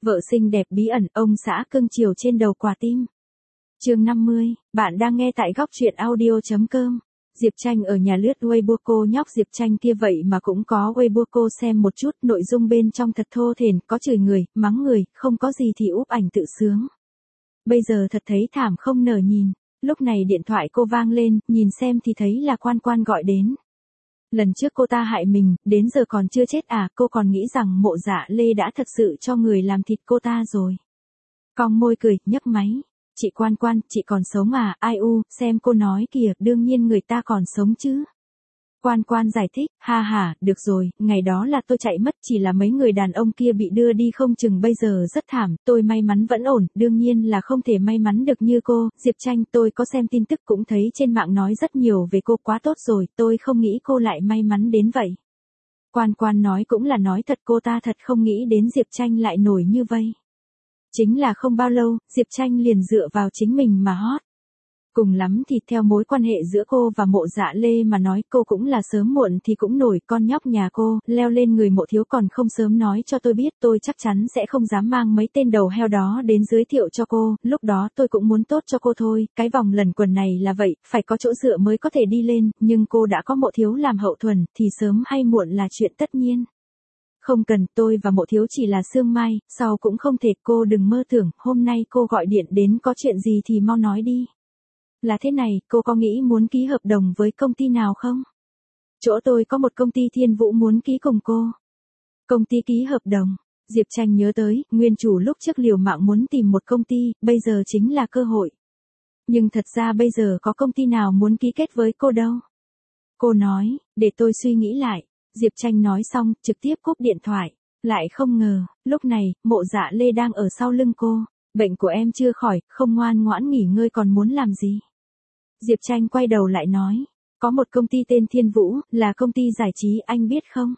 Vợ xinh đẹp bí ẩn, ông xã cưng chiều trên đầu quả tim. Chương 50, bạn đang nghe tại góc truyện audio.com. Diệp Tranh ở nhà lướt Weibo, cô nhóc Diệp Tranh kia vậy mà cũng có Weibo, cô xem một chút, nội dung bên trong thật thô thền, có chửi người, mắng người, không có gì thì úp ảnh tự sướng. Bây giờ thật thấy thảm không nở nhìn. Lúc này điện thoại cô vang lên, nhìn xem thì thấy là Quan Quan gọi đến. Lần trước cô ta hại mình, đến giờ còn chưa chết à, cô còn nghĩ rằng Mộ Dạ Lê đã thật sự cho người làm thịt cô ta rồi. Cong môi cười, nhấc máy. Chị Quan Quan, chị còn sống à, ai u, xem cô nói kìa, đương nhiên người ta còn sống chứ. Quan Quan giải thích, ha ha, được rồi, ngày đó là tôi chạy mất, chỉ là mấy người đàn ông kia bị đưa đi không chừng bây giờ rất thảm, tôi may mắn vẫn ổn, đương nhiên là không thể may mắn được như cô, Diệp Tranh, tôi có xem tin tức cũng thấy trên mạng nói rất nhiều về cô, quá tốt rồi, tôi không nghĩ cô lại may mắn đến vậy. Quan Quan nói cũng là nói thật, cô ta thật không nghĩ đến Diệp Tranh lại nổi như vậy. Chính là không bao lâu, Diệp Tranh liền dựa vào chính mình mà hot. Cùng lắm thì theo mối quan hệ giữa cô và Mộ Dạ Lê mà nói, cô cũng là sớm muộn thì cũng nổi, con nhóc nhà cô, leo lên người Mộ Thiếu còn không sớm nói cho tôi biết, tôi chắc chắn sẽ không dám mang mấy tên đầu heo đó đến giới thiệu cho cô, lúc đó tôi cũng muốn tốt cho cô thôi, cái vòng lẩn quẩn này là vậy, phải có chỗ dựa mới có thể đi lên, nhưng cô đã có Mộ Thiếu làm hậu thuẫn, thì sớm hay muộn là chuyện tất nhiên. Không cần, tôi và Mộ Thiếu chỉ là sương mai, sau cũng không thể, cô đừng mơ tưởng, hôm nay cô gọi điện đến có chuyện gì thì mau nói đi. Là thế này, cô có nghĩ muốn ký hợp đồng với công ty nào không? Chỗ tôi có một công ty Thiên Vũ muốn ký cùng cô. Công ty ký hợp đồng. Diệp Tranh nhớ tới, nguyên chủ lúc trước liều mạng muốn tìm một công ty, bây giờ chính là cơ hội. Nhưng thật ra bây giờ có công ty nào muốn ký kết với cô đâu. Cô nói, để tôi suy nghĩ lại. Diệp Tranh nói xong, trực tiếp cúp điện thoại. Lại không ngờ, lúc này, Mộ Dạ Lê đang ở sau lưng cô. Bệnh của em chưa khỏi, không ngoan ngoãn nghỉ ngơi còn muốn làm gì? Diệp Tranh quay đầu lại nói, có một công ty tên Thiên Vũ, là công ty giải trí, anh biết không?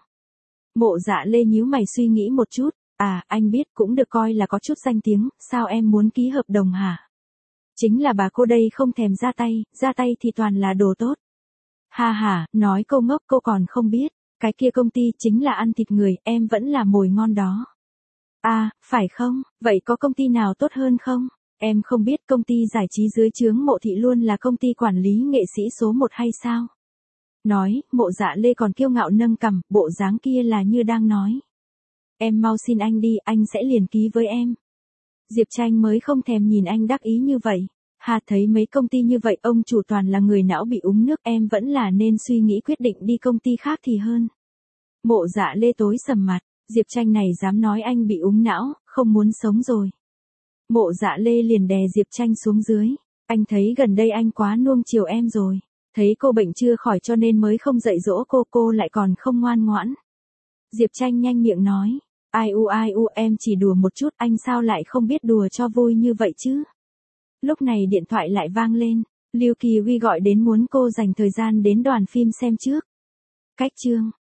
Mộ Dạ Lê nhíu mày suy nghĩ một chút, à, anh biết, cũng được coi là có chút danh tiếng, sao em muốn ký hợp đồng hả? Chính là bà cô đây không thèm ra tay thì toàn là đồ tốt. Ha ha, nói câu ngốc, cô còn không biết, cái kia công ty chính là ăn thịt người, em vẫn là mồi ngon đó. À, phải không, vậy có công ty nào tốt hơn không? Em không biết công ty giải trí dưới trướng Mộ thị luôn là công ty quản lý nghệ sĩ số 1 hay sao? Nói, Mộ Dạ Lê còn kiêu ngạo nâng cằm, bộ dáng kia là như đang nói. Em mau xin anh đi, anh sẽ liền ký với em. Diệp Tranh mới không thèm nhìn anh đắc ý như vậy. Hà thấy mấy công ty như vậy ông chủ toàn là người não bị uống nước, em vẫn là nên suy nghĩ quyết định đi công ty khác thì hơn. Mộ Dạ Lê tối sầm mặt, Diệp Tranh này dám nói anh bị úng não, không muốn sống rồi. Mộ Dạ Lê liền đè Diệp Tranh xuống dưới. Anh thấy gần đây anh quá nuông chiều em rồi. Thấy cô bệnh chưa khỏi cho nên mới không dạy dỗ cô lại còn không ngoan ngoãn. Diệp Tranh nhanh miệng nói. Ai u em chỉ đùa một chút, anh sao lại không biết đùa cho vui như vậy chứ. Lúc này điện thoại lại vang lên. Lưu Kỳ Huy gọi đến muốn cô dành thời gian đến đoàn phim xem trước. Cách chương.